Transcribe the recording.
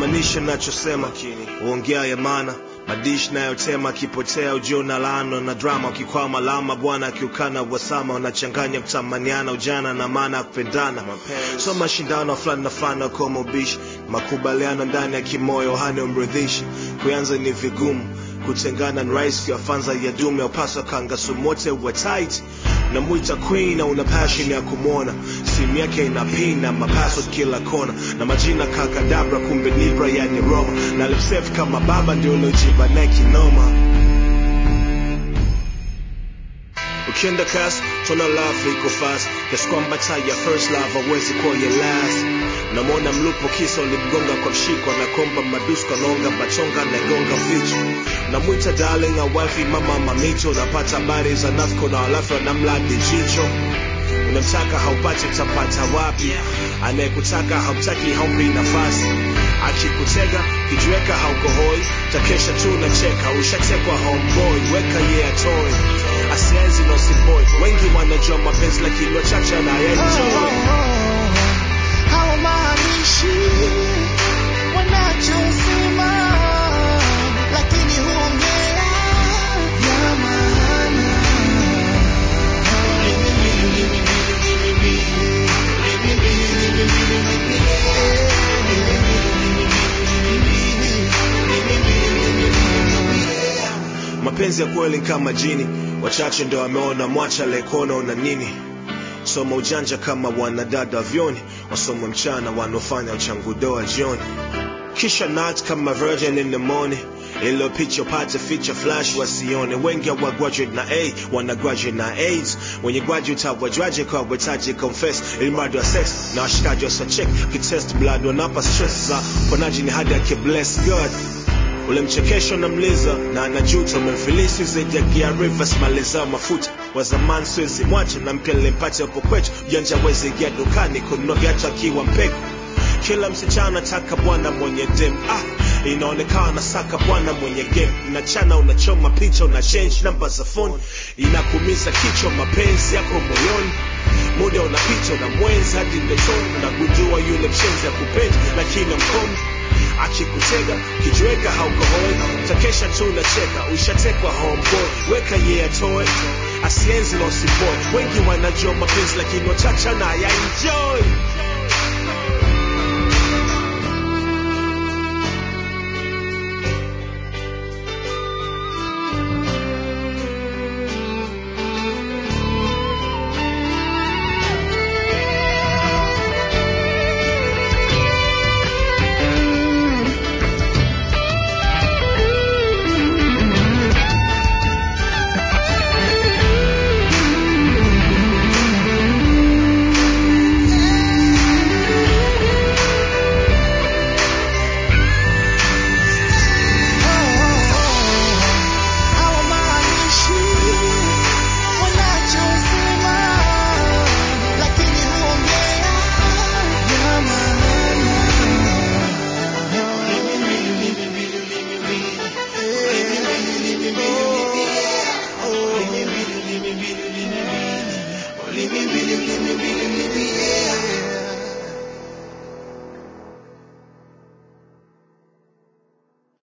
maanisha nachosema, uongea ya maana. Madish na yotema kipotea ujiona laano na drama. Ukikwama lama bwana kiukana wasama. Wanachanganya kutamaniana ujana na maana kupendana. So mashindano fulani na fulani kama ubishi. Makubaliano ndani ya kimoyo hana umridhishi. Kuanza ni vigumu, kutengana ni rahisi. Yafanza ya dume upaswa kanga sumote wa tight. Na muita queen na una passion ya kumwona. Simu yake inapina mapaso kila kona. Na majina kakadabra kumbe Libra yani Roma. Na live safe kama baba ndio lojiba neki noma. Ukienda kasi, tuna love iko fast. Kiasi kwamba ya first love hawezi kuwa ya last. Namwona mlupo kisa ulimgonga kwa mshiko. Na komba madusko nonga bachonga na gonga vichu. Namuita darling a wifey mama mamito. Napata habari za nafko na alafu na mladi jicho. Unamtaka haupati utapata wapi. Anayekutaka hautaki haumpi nafasi. Akikutega kijiweka haukohoi. Takesha tu na cheka ushatekwa homeboy. Weka yeah toy asienzi no simboy. Wengi wanajua mapenzi lakini wachache na enjoy. Hawa maanishi wanachosema, lakini huongea ya maana. Mapenzi ya kweli kama jini. Wachache ndio wameona mwacha lekono una nini. Soma ujanja kama wanadada vyoni. Wasoma mchana wanofanya uchangudoa jioni. Kisha night kama virgin in the morning. Ilo picha pate feature flash wasione. Wengi wa graduate na A wana graduate na AIDS. Wenye graduate hawajwaje kwa wetaji confess. Ilmadu wa sex na washikaji wa check. Kitest blood wanapa stress za ponaji ni hadi ake bless God. Ule mchekesho na mliza na anajuta. Umemfilisi zaidi ya gear rivers maliza mafuta. Wa zamani siwezi mwacha na mpya nilimpata hapo kwetu. Janja wezi ingia dukani kununua viatu akiwa mpeko. Kila msichana taka bwana mwenye dem. Inaonekana saka bwana mwenye game. Unachana unachoma picha una change number za phone. Inakumiza kichwa mapenzi yako moyoni. Muda unapita na mwenzi hadi ndotoni. Unagundua yule mshenzi ya kupendi lakini mkono. Akikutega kijiweka haukohoi. Takesha tu na cheka ushatekwa homeboy. Weka yeah toy asienzi no simboy. Wengi wanajua mapenzi lakini wachache na ya enjoy.